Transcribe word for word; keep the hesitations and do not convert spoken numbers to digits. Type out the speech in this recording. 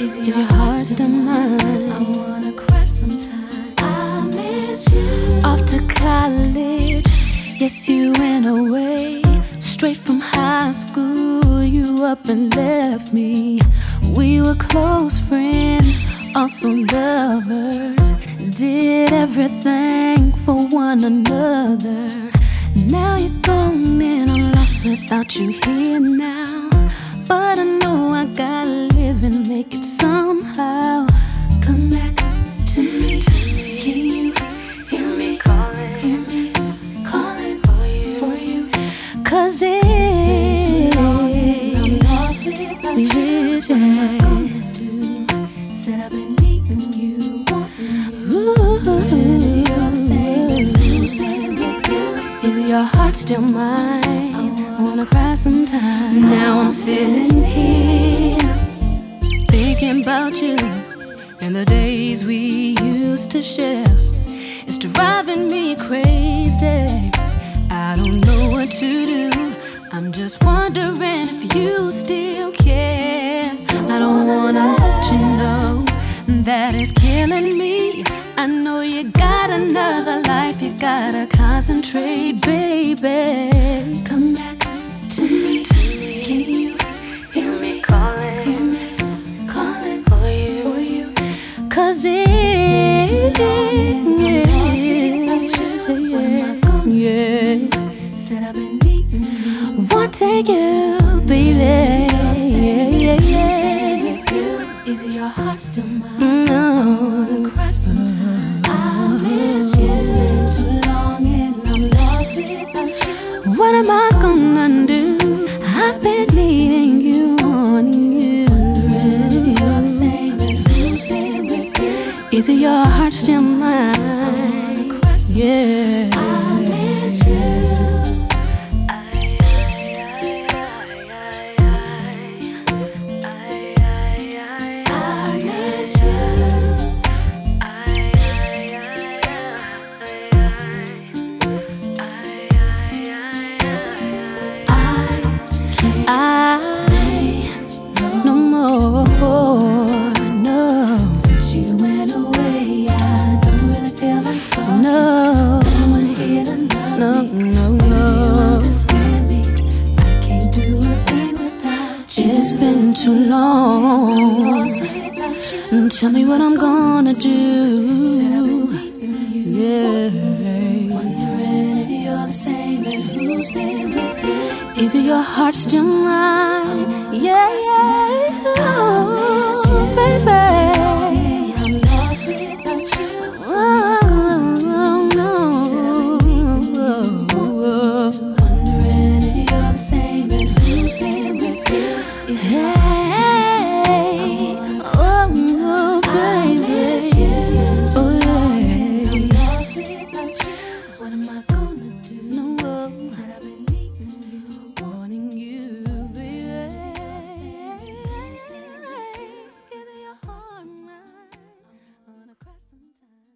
Is your heart still mine? I wanna cry sometime. I miss you. Off to college, yes, you went away. Straight from high school, you up and left me. We were close friends, also lovers. Did everything for one another. Now you're gone and I'm lost without you here now. But I know I gotta live and make it somehow. Come back to me. Can you hear me? Calling, hear me calling for you. For you. Cause it's been too long and I'm lost without you. What am I gonna do? Said I've been needing you, wanting you. Wondering if you're the same. Who's been with you? Is your heart still mine? I wanna cry sometime. Now I'm sitting here thinking about you and the days we used to share. It's driving me crazy. I don't know what to do. I'm just wondering if you still care. I don't wanna let you know that it's killing me. I know you got another life, you gotta concentrate, baby. Come back to me. Can you feel me? Calling, hear me calling for you. For you. Cause it's been too long and I'm lost without you. What am I gonna yeah. do? Said I've been needing you. Wanting you, baby. Yeah, yeah, yeah. Is your heart still mine? No. I wanna cry sometime. I miss you. It's been too long and I'm lost without you. What am I gonna do? I've been needing you, wanting you. Wondering if you're the same and who's been with you. Is your heart still mine? I wanna cry sometime. Yeah. I miss you. I no more, no, Since you went away, I don't really feel like talking. no, No one here to love no, me. no, Maybe you no. understand me. I can't do a thing without you. It's been too long. Lost without you. Tell me what I'm gonna do. Said I've been needing you. Yeah. Wondering if you're the same and who's been with you. Is your heart still mine? Yeah, yeah. Oh, baby. I'm lost without you. Oh, no, no. Said I've been needing you. Wondering if you're the same and who's been with you. Is your heart still Hey, oh, baby. Oh, yeah. I'm lost without you. What am I gonna do? No, Said I've been needing you. wanting you, baby. Is your heart mine? I wanna cry sometime.